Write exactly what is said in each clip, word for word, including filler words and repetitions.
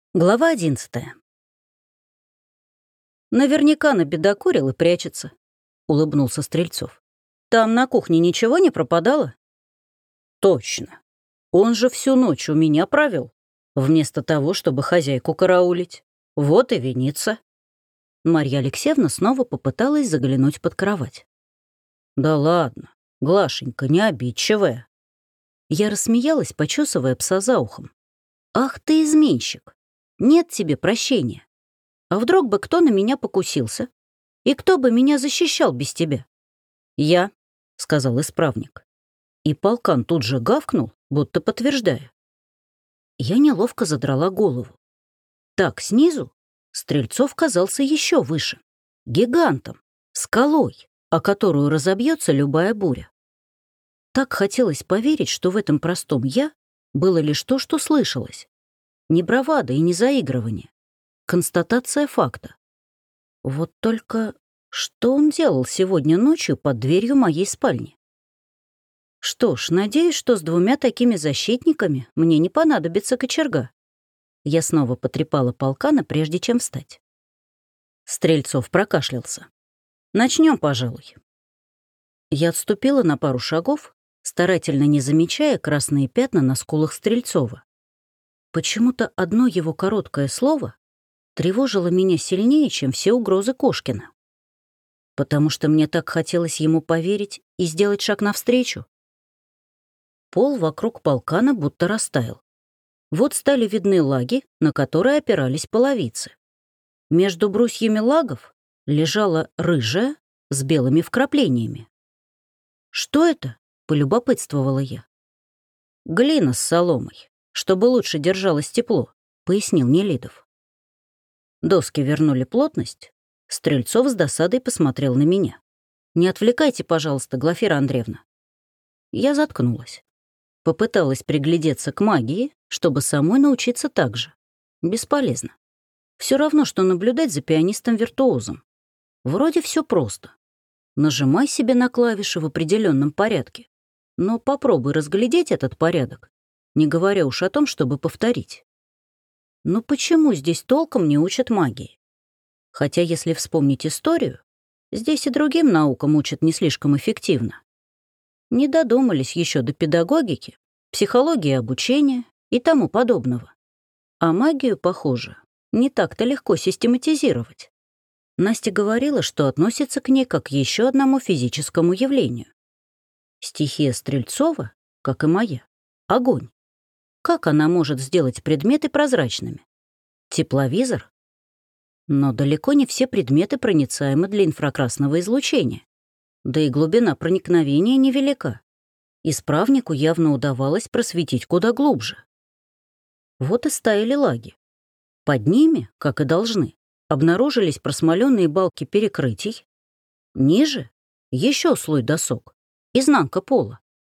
Глава одиннадцатая. «Наверняка набедокурил и прячется», — улыбнулся Стрельцов. «Там на кухне ничего не пропадало?» «Точно. Он же всю ночь у меня провел, вместо того, чтобы хозяйку караулить. Вот и винится». Марья Алексеевна снова попыталась заглянуть под кровать. «Да ладно, Глашенька, не обидчивая». Я рассмеялась, почесывая пса за ухом. «Ах ты изменщик! Нет тебе прощения. А вдруг бы кто на меня покусился? И кто бы меня защищал без тебя?» «Я», — сказал исправник. И полкан тут же гавкнул, будто подтверждая. Я неловко задрала голову. Так, снизу Стрельцов казался еще выше. Гигантом, скалой, о которую разобьется любая буря. Так хотелось поверить, что в этом простом «я» было лишь то, что слышалось. Не бравада и не заигрывание. Констатация факта. Вот только что он делал сегодня ночью под дверью моей спальни? Что ж, надеюсь, что с двумя такими защитниками мне не понадобится кочерга. Я снова потрепала полкана, прежде чем встать. Стрельцов прокашлялся. Начнем, пожалуй. Я отступила на пару шагов, старательно не замечая красные пятна на скулах Стрельцова. Почему-то одно его короткое слово тревожило меня сильнее, чем все угрозы Кошкина. Потому что мне так хотелось ему поверить и сделать шаг навстречу. Пол вокруг полкана будто растаял. Вот стали видны лаги, на которые опирались половицы. Между брусьями лагов лежала рыжая с белыми вкраплениями. «Что это?» — полюбопытствовала я. «Глина с соломой, чтобы лучше держалось тепло», — пояснил Нелидов. Доски вернули плотность. Стрельцов с досадой посмотрел на меня. «Не отвлекайте, пожалуйста, Глафира Андреевна». Я заткнулась. Попыталась приглядеться к магии, чтобы самой научиться так же. Бесполезно. Все равно, что наблюдать за пианистом-виртуозом. Вроде все просто. Нажимай себе на клавиши в определенном порядке. Но попробуй разглядеть этот порядок, не говоря уж о том, чтобы повторить. Но почему здесь толком не учат магии? Хотя, если вспомнить историю, здесь и другим наукам учат не слишком эффективно. Не додумались еще до педагогики, психологии обучения и тому подобного. А магию, похоже, не так-то легко систематизировать. Настя говорила, что относится к ней как к еще одному физическому явлению. Стихия Стрельцова, как и моя, — огонь. Как она может сделать предметы прозрачными? Тепловизор? Но далеко не все предметы проницаемы для инфракрасного излучения. Да и глубина проникновения невелика. Исправнику явно удавалось просветить куда глубже. Вот и стояли лаги. Под ними, как и должны, обнаружились просмоленные балки перекрытий. Ниже — еще слой досок, изнанка пола.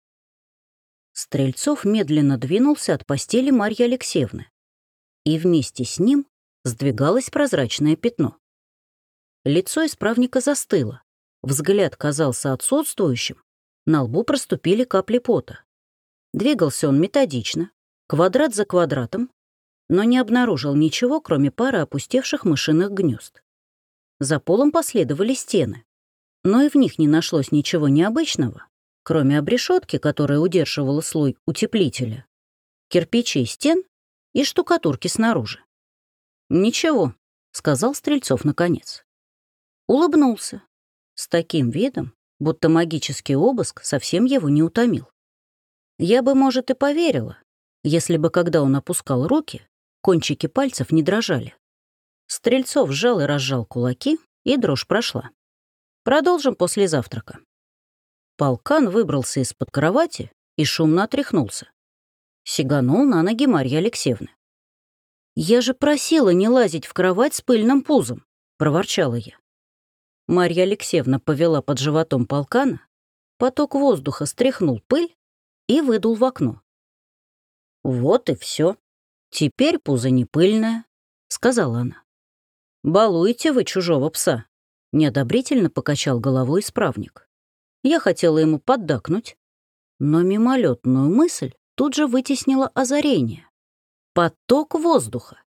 Стрельцов медленно двинулся от постели Марьи Алексеевны, и вместе с ним сдвигалось прозрачное пятно. Лицо исправника застыло, взгляд казался отсутствующим, на лбу проступили капли пота. Двигался он методично, квадрат за квадратом, но не обнаружил ничего, кроме пары опустевших мышиных гнезд. За полом последовали стены, но и в них не нашлось ничего необычного, кроме обрешетки, которая удерживала слой утеплителя, кирпичей стен и штукатурки снаружи. «Ничего», — сказал Стрельцов наконец. Улыбнулся, с таким видом, будто магический обыск совсем его не утомил. Я бы, может, и поверила, если бы, когда он опускал руки, кончики пальцев не дрожали. Стрельцов сжал и разжал кулаки, и дрожь прошла. Продолжим после завтрака. Полкан выбрался из-под кровати и шумно отряхнулся. Сиганул на ноги Марьи Алексеевны. «Я же просила не лазить в кровать с пыльным пузом», — проворчала я. Марья Алексеевна повела под животом полкана, поток воздуха стряхнул пыль и выдул в окно. «Вот и все. Теперь пузо не пыльное», — сказала она. «Балуете вы чужого пса», — неодобрительно покачал головой исправник. Я хотела ему поддакнуть, но мимолетную мысль тут же вытеснила озарение. Поток воздуха.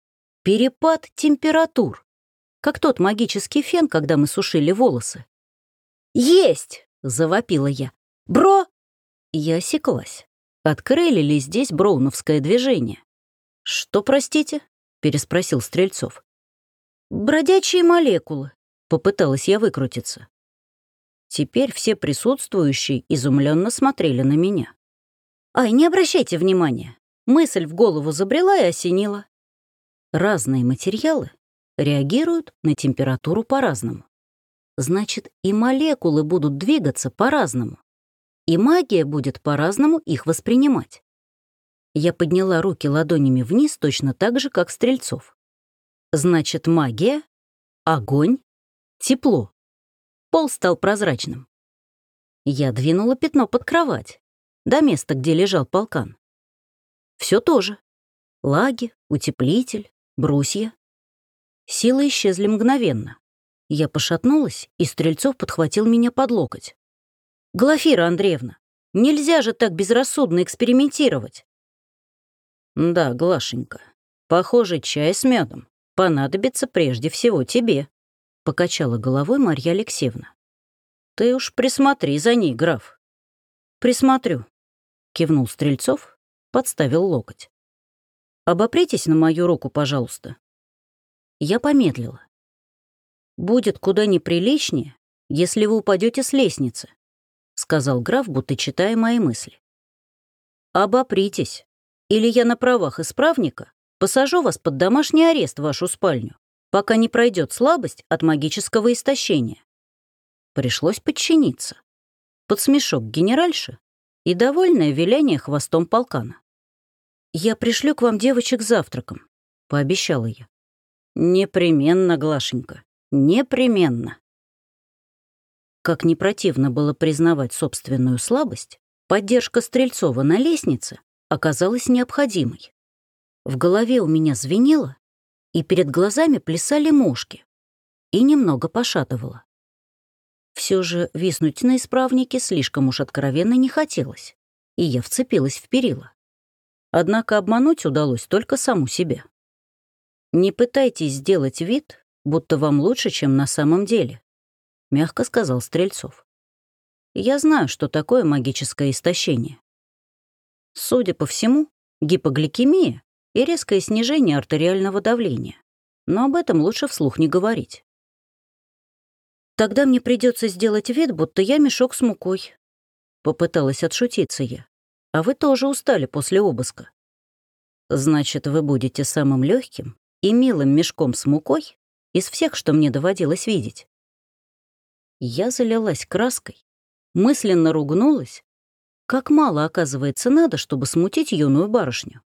Перепад температур, как тот магический фен, когда мы сушили волосы. «Есть!» — завопила я. «Бро!» Я осеклась. Открыли ли здесь броуновское движение? «Что, простите?» — переспросил Стрельцов. «Бродячие молекулы», — попыталась я выкрутиться. Теперь все присутствующие изумленно смотрели на меня. «Ай, не обращайте внимания!» Мысль в голову забрела и осенила. Разные материалы реагируют на температуру по-разному. Значит, и молекулы будут двигаться по-разному. И магия будет по-разному их воспринимать. Я подняла руки ладонями вниз точно так же, как Стрельцов. Значит, магия, огонь, тепло. Пол стал прозрачным. Я двинула пятно под кровать, до места, где лежал полкан. Все то же. Лаги, утеплитель, брусья. Силы исчезли мгновенно. Я пошатнулась, и Стрельцов подхватил меня под локоть. «Глафира Андреевна, нельзя же так безрассудно экспериментировать!» «Да, Глашенька, похоже, чай с медом понадобится прежде всего тебе», — покачала головой Марья Алексеевна. «Ты уж присмотри за ней, граф». «Присмотрю», — кивнул Стрельцов, подставил локоть. «Обопритесь на мою руку, пожалуйста». Я помедлила. «Будет куда неприличнее, если вы упадете с лестницы», — сказал граф, будто читая мои мысли. «Обопритесь, или я на правах исправника посажу вас под домашний арест в вашу спальню, пока не пройдет слабость от магического истощения». Пришлось подчиниться. Под смешок генеральши и довольное виляние хвостом полкана. «Я пришлю к вам девочек с завтраком», — пообещала я. «Непременно, Глашенька, непременно». Как не противно было признавать собственную слабость, поддержка Стрельцова на лестнице оказалась необходимой. В голове у меня звенело, и перед глазами плясали мушки, и немного пошатывало. Все же виснуть на исправнике слишком уж откровенно не хотелось, и я вцепилась в перила. Однако обмануть удалось только саму себя. «Не пытайтесь сделать вид, будто вам лучше, чем на самом деле», — мягко сказал Стрельцов. «Я знаю, что такое магическое истощение. Судя по всему, гипогликемия и резкое снижение артериального давления, но об этом лучше вслух не говорить. Тогда мне придется сделать вид, будто я мешок с мукой», — попыталась отшутиться я. «А вы тоже устали после обыска. Значит, вы будете самым легким и милым мешком с мукой из всех, что мне доводилось видеть». Я залилась краской, мысленно ругнулась. Как мало, оказывается, надо, чтобы смутить юную барышню.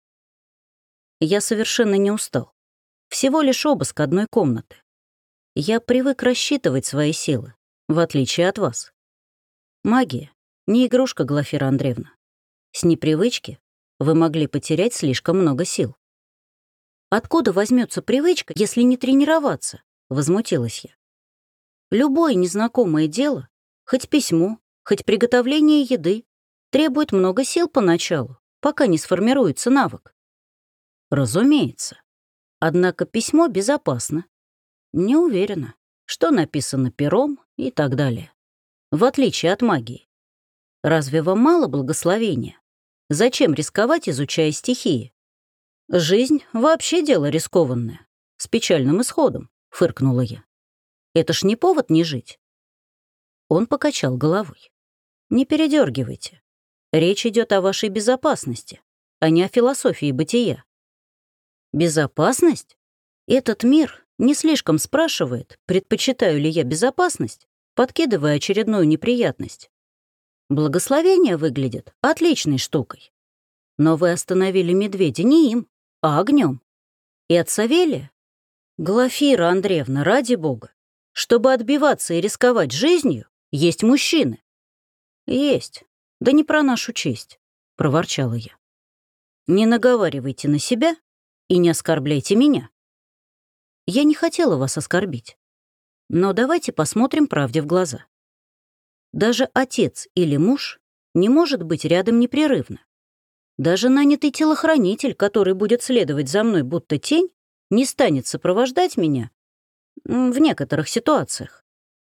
Я совершенно не устал. Всего лишь обыск одной комнаты. Я привык рассчитывать свои силы, в отличие от вас. Магия — не игрушка, Глафира Андреевна. С непривычки вы могли потерять слишком много сил. «Откуда возьмется привычка, если не тренироваться?» — возмутилась я. «Любое незнакомое дело, хоть письмо, хоть приготовление еды, требует много сил поначалу, пока не сформируется навык». «Разумеется. Однако письмо безопасно. Не уверена, что написано пером и так далее. В отличие от магии. Разве вам мало благословения? Зачем рисковать, изучая стихии? Жизнь вообще дело рискованное, с печальным исходом», — фыркнула я. «Это ж не повод не жить». Он покачал головой. «Не передергивайте. Речь идет о вашей безопасности, а не о философии бытия». «Безопасность? Этот мир не слишком спрашивает, предпочитаю ли я безопасность, подкидывая очередную неприятность. Благословение выглядит отличной штукой. Но вы остановили медведя не им, а огнем. И от Савелия? Глафира Андреевна, ради бога, чтобы отбиваться и рисковать жизнью, есть мужчины». «Есть, да не про нашу честь», — проворчала я. «Не наговаривайте на себя и не оскорбляйте меня. Я не хотела вас оскорбить. Но давайте посмотрим правде в глаза. Даже отец или муж не может быть рядом непрерывно. Даже нанятый телохранитель, который будет следовать за мной будто тень, не станет сопровождать меня м, в некоторых ситуациях.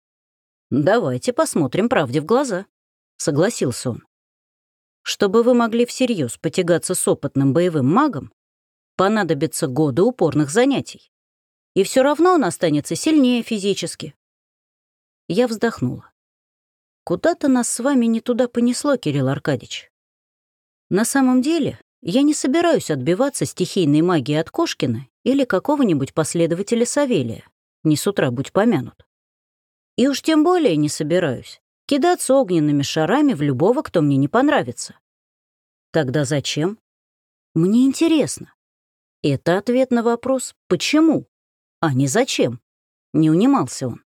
«Давайте посмотрим правде в глаза», — согласился он. «Чтобы вы могли всерьез потягаться с опытным боевым магом, понадобятся годы упорных занятий. И все равно он останется сильнее физически». Я вздохнула. «Куда-то нас с вами не туда понесло, Кирилл Аркадьевич. На самом деле, я не собираюсь отбиваться стихийной магией от Кошкина или какого-нибудь последователя Савелия, не с утра будь помянут. И уж тем более не собираюсь кидаться огненными шарами в любого, кто мне не понравится. Тогда зачем? Мне интересно. Это ответ на вопрос «почему?», а не «зачем?», не унимался он.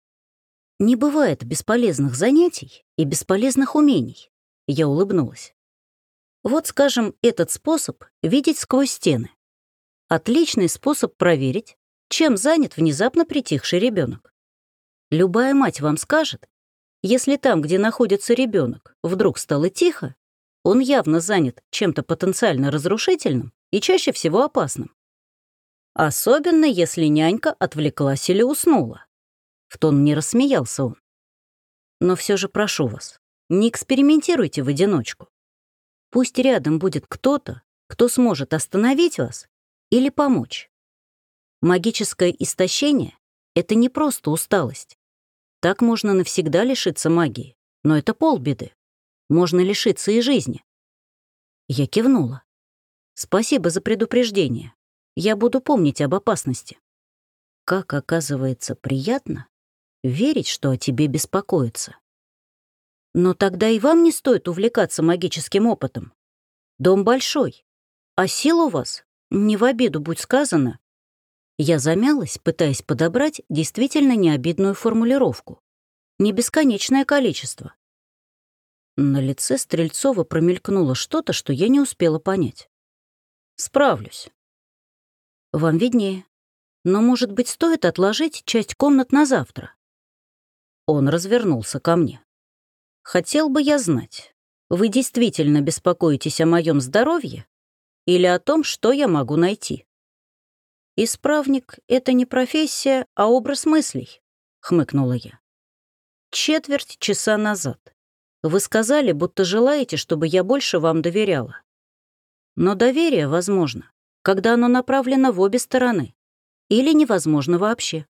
Не бывает бесполезных занятий и бесполезных умений. Я улыбнулась. Вот, скажем, этот способ видеть сквозь стены. Отличный способ проверить, чем занят внезапно притихший ребенок. Любая мать вам скажет, если там, где находится ребенок, вдруг стало тихо, он явно занят чем-то потенциально разрушительным и чаще всего опасным. Особенно, если нянька отвлеклась или уснула. В тон мне рассмеялся он. Но все же прошу вас, не экспериментируйте в одиночку. Пусть рядом будет кто-то, кто сможет остановить вас или помочь. Магическое истощение — это не просто усталость. Так можно навсегда лишиться магии, но это полбеды. Можно лишиться и жизни. Я кивнула. Спасибо за предупреждение. Я буду помнить об опасности. Как оказывается приятно верить, что о тебе беспокоятся. Но тогда и вам не стоит увлекаться магическим опытом. Дом большой, а сил у вас, не в обиду будь сказано. Я замялась, пытаясь подобрать действительно необидную формулировку. Не бесконечное количество. На лице Стрельцова промелькнуло что-то, что я не успела понять. Справлюсь. Вам виднее. Но, может быть, стоит отложить часть комнат на завтра? Он развернулся ко мне. Хотел бы я знать, вы действительно беспокоитесь о моем здоровье или о том, что я могу найти? Исправник — это не профессия, а образ мыслей, хмыкнула я. Четверть часа назад вы сказали, будто желаете, чтобы я больше вам доверяла. Но доверие возможно, когда оно направлено в обе стороны, или невозможно вообще.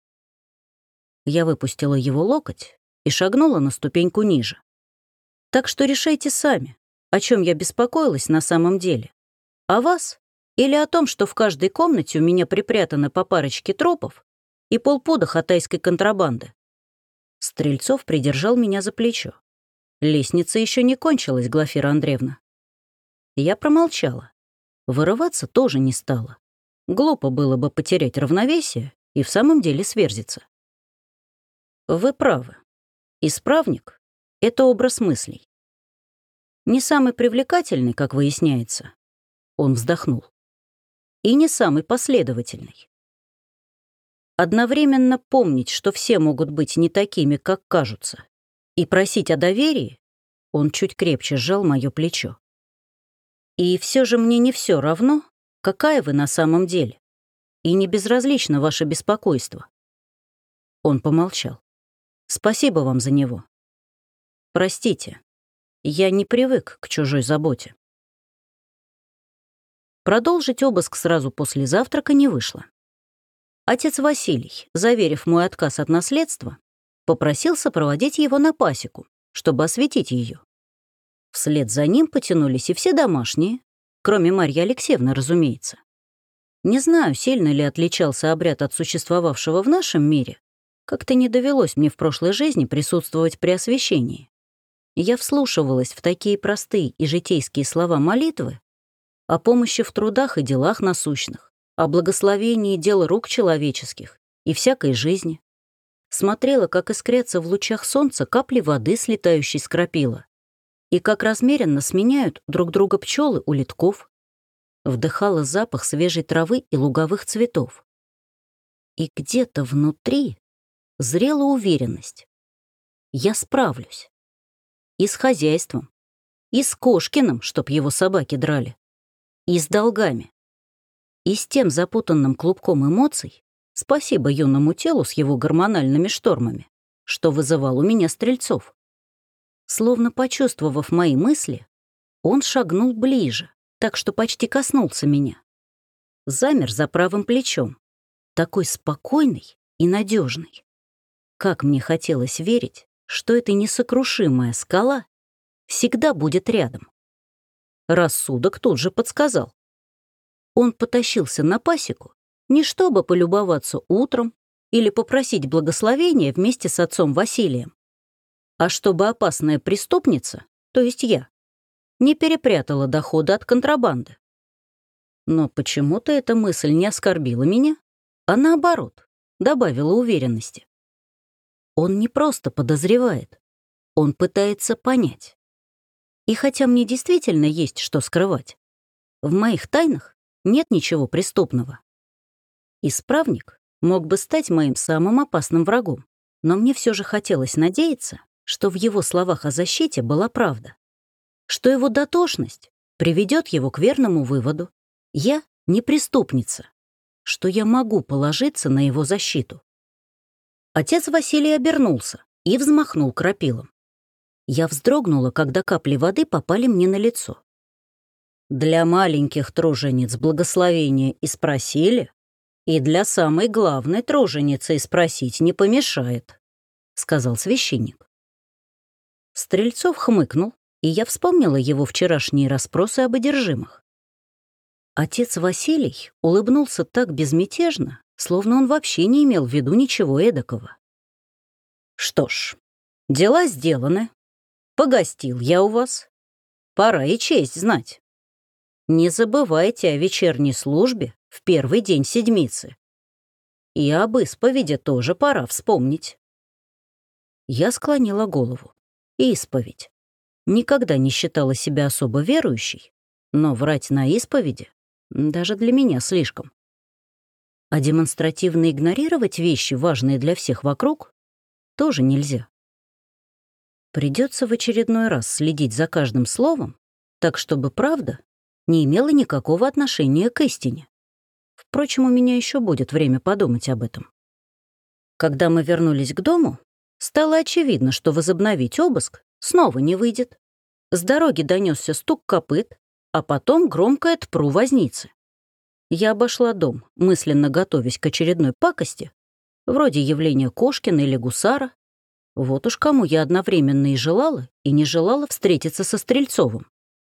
Я выпустила его локоть и шагнула на ступеньку ниже. Так что решайте сами, о чем я беспокоилась на самом деле. О вас или о том, что в каждой комнате у меня припрятано по парочке тропов и полпуда хатайской контрабанды. Стрельцов придержал меня за плечо. Лестница еще не кончилась, Глафира Андреевна. Я промолчала. Вырываться тоже не стала. Глупо было бы потерять равновесие и в самом деле сверзиться. Вы правы. Исправник — это образ мыслей. Не самый привлекательный, как выясняется. Он вздохнул. И не самый последовательный. Одновременно помнить, что все могут быть не такими, как кажутся, и просить о доверии, он чуть крепче сжал мое плечо. И все же мне не все равно, какая вы на самом деле, и не безразлично ваше беспокойство. Он помолчал. Спасибо вам за него. Простите, я не привык к чужой заботе. Продолжить обыск сразу после завтрака не вышло. Отец Василий, заверив мой отказ от наследства, попросил сопроводить его на пасеку, чтобы осветить ее. Вслед за ним потянулись и все домашние, кроме Марьи Алексеевны, разумеется. Не знаю, сильно ли отличался обряд от существовавшего в нашем мире. Как-то не довелось мне в прошлой жизни присутствовать при освящении. Я вслушивалась в такие простые и житейские слова молитвы о помощи в трудах и делах насущных, о благословении дел рук человеческих и всякой жизни. Смотрела, как искрятся в лучах солнца капли воды, слетающей с крапила, и как размеренно сменяют друг друга пчелы у литков. Вдыхала запах свежей травы и луговых цветов. И где-то внутри зрела уверенность. Я справлюсь. И с хозяйством, и с Кошкиным, чтоб его собаки драли, и с долгами. И с тем запутанным клубком эмоций, спасибо юному телу с его гормональными штормами, что вызывал у меня Стрельцов. Словно почувствовав мои мысли, он шагнул ближе, так что почти коснулся меня. Замер за правым плечом, такой спокойный и надежный. Как мне хотелось верить, что эта несокрушимая скала всегда будет рядом. Рассудок тут же подсказал. Он потащился на пасеку, не чтобы полюбоваться утром или попросить благословения вместе с отцом Василием, а чтобы опасная преступница, то есть я, не перепрятала доходы от контрабанды. Но почему-то эта мысль не оскорбила меня, а наоборот, добавила уверенности. Он не просто подозревает, он пытается понять. И хотя мне действительно есть что скрывать, в моих тайнах нет ничего преступного. Исправник мог бы стать моим самым опасным врагом, но мне все же хотелось надеяться, что в его словах о защите была правда, что его дотошность приведет его к верному выводу. Я не преступница, что я могу положиться на его защиту. Отец Василий обернулся и взмахнул крапилом. Я вздрогнула, когда капли воды попали мне на лицо. Для маленьких тружениц благословения и спросили, и для самой главной труженицы и спросить не помешает, сказал священник. Стрельцов хмыкнул, и я вспомнила его вчерашние расспросы об одержимых. Отец Василий улыбнулся так безмятежно, словно он вообще не имел в виду ничего эдакого. Что ж, дела сделаны. Погостил я у вас. Пора и честь знать. Не забывайте о вечерней службе в первый день седмицы. И об исповеди тоже пора вспомнить. Я склонила голову. Исповедь. Никогда не считала себя особо верующей, но врать на исповеди даже для меня слишком. А демонстративно игнорировать вещи, важные для всех вокруг, тоже нельзя. Придется в очередной раз следить за каждым словом, так чтобы правда не имела никакого отношения к истине. Впрочем, у меня еще будет время подумать об этом. Когда мы вернулись к дому, стало очевидно, что возобновить обыск снова не выйдет. С дороги донесся стук копыт, а потом громкое тпру возницы. Я обошла дом, мысленно готовясь к очередной пакости, вроде явления Кошкина или Гусара. Вот уж кому я одновременно и желала, и не желала встретиться со Стрельцовым.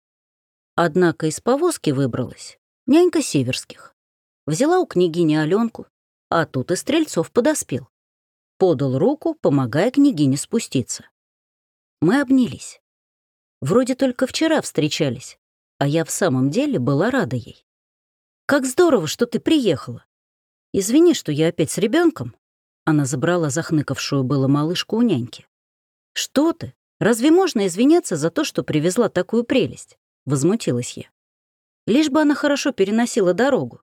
Однако из повозки выбралась нянька Северских. Взяла у княгини Аленку, а тут и Стрельцов подоспел. Подал руку, помогая княгине спуститься. Мы обнялись. Вроде только вчера встречались, а я в самом деле была рада ей. «Как здорово, что ты приехала! Извини, что я опять с ребенком. Она забрала захныкавшую было малышку у няньки. «Что ты? Разве можно извиняться за то, что привезла такую прелесть?» — возмутилась я. Лишь бы она хорошо переносила дорогу.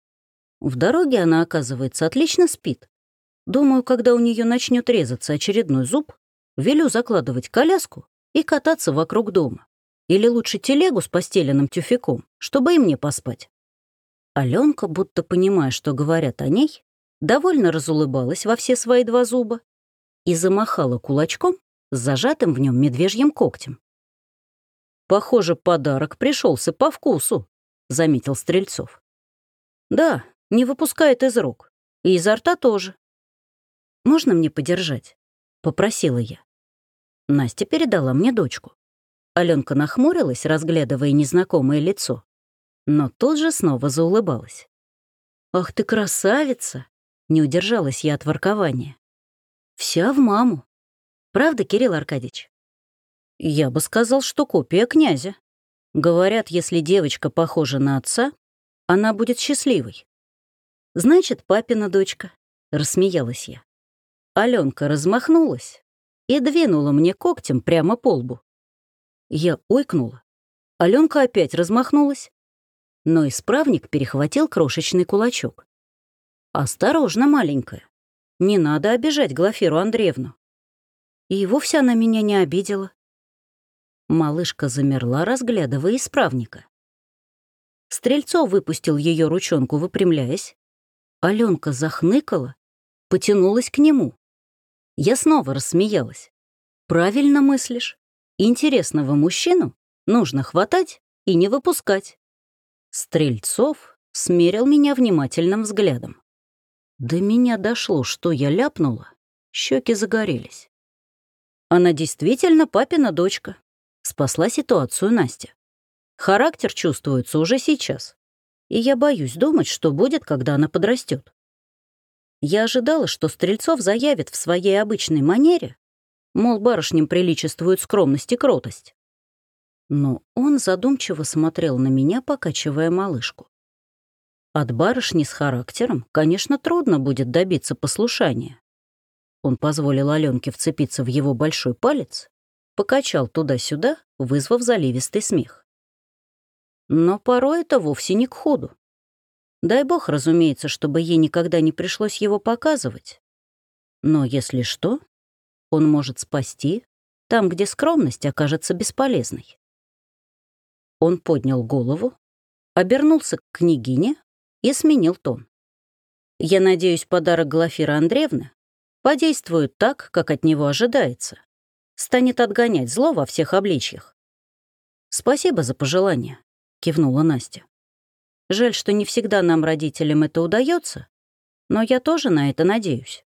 В дороге она, оказывается, отлично спит. Думаю, когда у нее начнет резаться очередной зуб, велю закладывать коляску и кататься вокруг дома. Или лучше телегу с постеленным тюфяком, чтобы и мне поспать. Аленка, будто понимая, что говорят о ней, довольно разулыбалась во все свои два зуба и замахала кулачком с зажатым в нем медвежьим когтем. «Похоже, подарок пришелся по вкусу», — заметил Стрельцов. «Да, не выпускает из рук. И изо рта тоже. Можно мне подержать?» — попросила я. Настя передала мне дочку. Аленка нахмурилась, разглядывая незнакомое лицо, но тут же снова заулыбалась. «Ах ты красавица!» — не удержалась я от воркования. «Вся в маму. Правда, Кирилл Аркадьевич?» «Я бы сказал, что копия князя. Говорят, если девочка похожа на отца, она будет счастливой». «Значит, папина дочка», — рассмеялась я. Аленка размахнулась и двинула мне когтем прямо по лбу. Я ойкнула. Аленка опять размахнулась, но исправник перехватил крошечный кулачок. «Осторожно, маленькая. Не надо обижать Глафиру Андреевну». И вовсе она меня не обидела. Малышка замерла, разглядывая исправника. Стрельцов выпустил ее ручонку, выпрямляясь. Аленка захныкала, потянулась к нему. Я снова рассмеялась. «Правильно мыслишь. Интересного мужчину нужно хватать и не выпускать». Стрельцов смерил меня внимательным взглядом. До меня дошло, что я ляпнула. Щеки загорелись. Она действительно папина дочка. Спасла ситуацию Настя. Характер чувствуется уже сейчас. И я боюсь думать, что будет, когда она подрастет. Я ожидала, что Стрельцов заявит в своей обычной манере, мол, барышням приличествует скромность и кротость. Но он задумчиво смотрел на меня, покачивая малышку. От барышни с характером, конечно, трудно будет добиться послушания. Он позволил Аленке вцепиться в его большой палец, покачал туда-сюда, вызвав заливистый смех. Но порой это вовсе не к худу. Дай бог, разумеется, чтобы ей никогда не пришлось его показывать. Но если что, он может спасти там, где скромность окажется бесполезной. Он поднял голову, обернулся к княгине и сменил тон. Я надеюсь, подарок Глафиры Андреевны подействует так, как от него ожидается, станет отгонять зло во всех обличьях. «Спасибо за пожелание», — кивнула Настя. «Жаль, что не всегда нам, родителям, это удается, но я тоже на это надеюсь».